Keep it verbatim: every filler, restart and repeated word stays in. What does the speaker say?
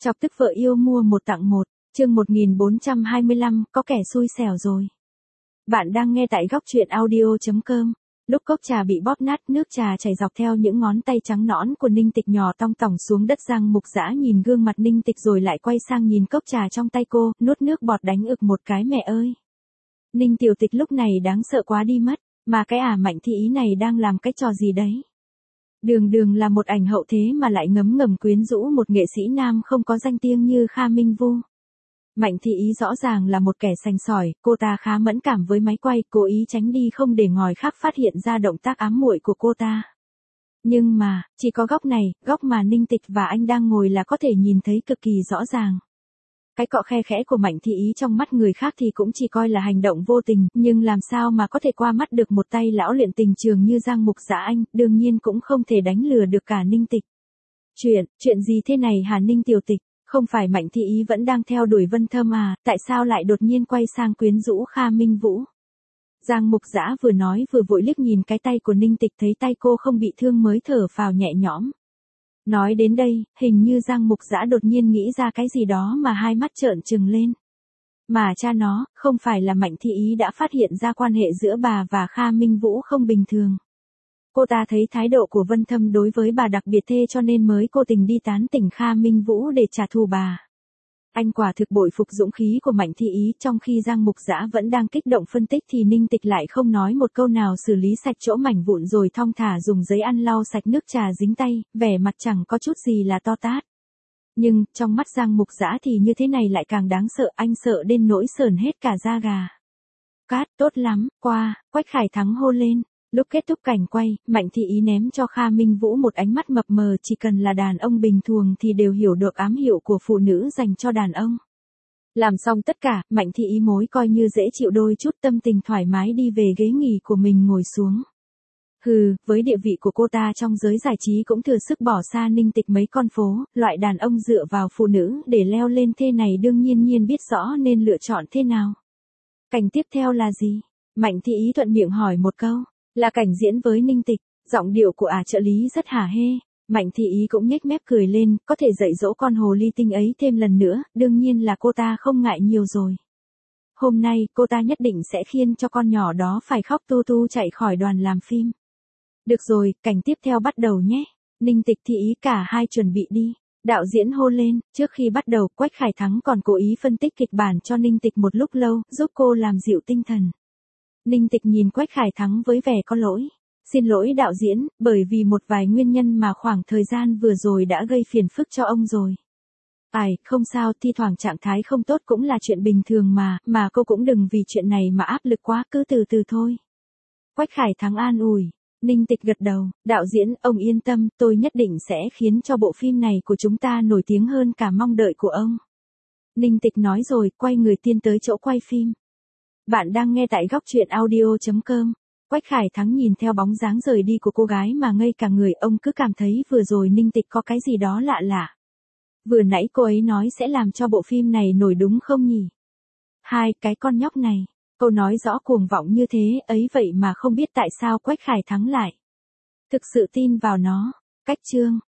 Chọc tức vợ yêu mua một tặng một, chương một nghìn bốn trăm hai mươi lăm, có kẻ xui xẻo rồi. Bạn đang nghe tại góc truyện audio chấm com. Lúc cốc trà bị bóp nát, nước trà chảy dọc theo những ngón tay trắng nõn của Ninh Tịch nhỏ tong tỏng xuống đất. Giang Mục Dã nhìn gương mặt Ninh Tịch rồi lại quay sang nhìn cốc trà trong tay cô, nuốt nước bọt đánh ực một cái. Mẹ ơi! Ninh Tiểu Tịch lúc này đáng sợ quá đi mất, mà cái ả Mạnh Thị Ý này đang làm cái trò gì đấy? Đường đường là một ảnh hậu thế mà lại ngấm ngầm quyến rũ một nghệ sĩ nam không có danh tiếng như Kha Minh Vu. Mạnh Thị Ý rõ ràng là một kẻ sành sỏi, cô ta khá mẫn cảm với máy quay, cố ý tránh đi không để ngòi khác phát hiện ra động tác ám muội của cô ta. Nhưng mà, chỉ có góc này, góc mà Ninh Tịch và anh đang ngồi là có thể nhìn thấy cực kỳ rõ ràng. Cái cọ khe khẽ của Mạnh Thị Ý trong mắt người khác thì cũng chỉ coi là hành động vô tình, nhưng làm sao mà có thể qua mắt được một tay lão luyện tình trường như Giang Mục Dã anh, đương nhiên cũng không thể đánh lừa được cả Ninh Tịch. Chuyện, chuyện gì thế này hả Ninh Tiểu Tịch, không phải Mạnh Thị Ý vẫn đang theo đuổi Vân Thâm à, tại sao lại đột nhiên quay sang quyến rũ Kha Minh Vũ? Giang Mục Dã vừa nói vừa vội liếc nhìn cái tay của Ninh Tịch, thấy tay cô không bị thương mới thở phào nhẹ nhõm. Nói đến đây, hình như Giang Mục Dã đột nhiên nghĩ ra cái gì đó mà hai mắt trợn trừng lên. Mà cha nó, không phải là Mạnh Thị Ý đã phát hiện ra quan hệ giữa bà và Kha Minh Vũ không bình thường. Cô ta thấy thái độ của Vân Thâm đối với bà đặc biệt thê cho nên mới cố tình đi tán tỉnh Kha Minh Vũ để trả thù bà. Anh quả thực bội phục dũng khí của Mạnh Thị Ý. Trong khi Giang Mục Dã vẫn đang kích động phân tích thì Ninh Tịch lại không nói một câu nào, xử lý sạch chỗ mảnh vụn rồi thong thả dùng giấy ăn lau sạch nước trà dính tay, vẻ mặt chẳng có chút gì là to tát. Nhưng, trong mắt Giang Mục Dã thì như thế này lại càng đáng sợ, anh sợ đến nỗi sởn hết cả da gà. Cát, tốt lắm, qua, Quách Khải Thắng hô lên. Lúc kết thúc cảnh quay, Mạnh Thị Ý ném cho Kha Minh Vũ một ánh mắt mập mờ, chỉ cần là đàn ông bình thường thì đều hiểu được ám hiệu của phụ nữ dành cho đàn ông. Làm xong tất cả, Mạnh Thị Ý mối coi như dễ chịu đôi chút, tâm tình thoải mái đi về ghế nghỉ của mình ngồi xuống. Hừ, với địa vị của cô ta trong giới giải trí cũng thừa sức bỏ xa Ninh Tịch mấy con phố, loại đàn ông dựa vào phụ nữ để leo lên thế này đương nhiên nhiên biết rõ nên lựa chọn thế nào. Cảnh tiếp theo là gì? Mạnh Thị Ý thuận miệng hỏi một câu. Là cảnh diễn với Ninh Tịch, giọng điệu của ả trợ lý rất hả hê. Mạnh Thị Ý cũng nhếch mép cười lên, có thể dạy dỗ con hồ ly tinh ấy thêm lần nữa, đương nhiên là cô ta không ngại nhiều rồi. Hôm nay, cô ta nhất định sẽ khiến cho con nhỏ đó phải khóc tu tu chạy khỏi đoàn làm phim. Được rồi, cảnh tiếp theo bắt đầu nhé. Ninh Tịch Thị Ý cả hai chuẩn bị đi. Đạo diễn hô lên. Trước khi bắt đầu, Quách Khải Thắng còn cố ý phân tích kịch bản cho Ninh Tịch một lúc lâu, giúp cô làm dịu tinh thần. Ninh Tịch nhìn Quách Khải Thắng với vẻ có lỗi. Xin lỗi đạo diễn, bởi vì một vài nguyên nhân mà khoảng thời gian vừa rồi đã gây phiền phức cho ông rồi. Ai, không sao, thi thoảng trạng thái không tốt cũng là chuyện bình thường mà, mà cô cũng đừng vì chuyện này mà áp lực quá, cứ từ từ thôi. Quách Khải Thắng an ủi. Ninh Tịch gật đầu, đạo diễn, ông yên tâm, tôi nhất định sẽ khiến cho bộ phim này của chúng ta nổi tiếng hơn cả mong đợi của ông. Ninh Tịch nói rồi, quay người tiến tới chỗ quay phim. Bạn đang nghe tại góc truyện audio chấm com. Quách Khải Thắng nhìn theo bóng dáng rời đi của cô gái mà ngây cả người, ông cứ cảm thấy vừa rồi Ninh Tịch có cái gì đó lạ lạ. Vừa nãy cô ấy nói sẽ làm cho bộ phim này nổi đúng không nhỉ? Hai, cái con nhóc này, câu nói rõ cuồng vọng như thế ấy vậy mà không biết tại sao Quách Khải Thắng lại thực sự tin vào nó. Cách chương.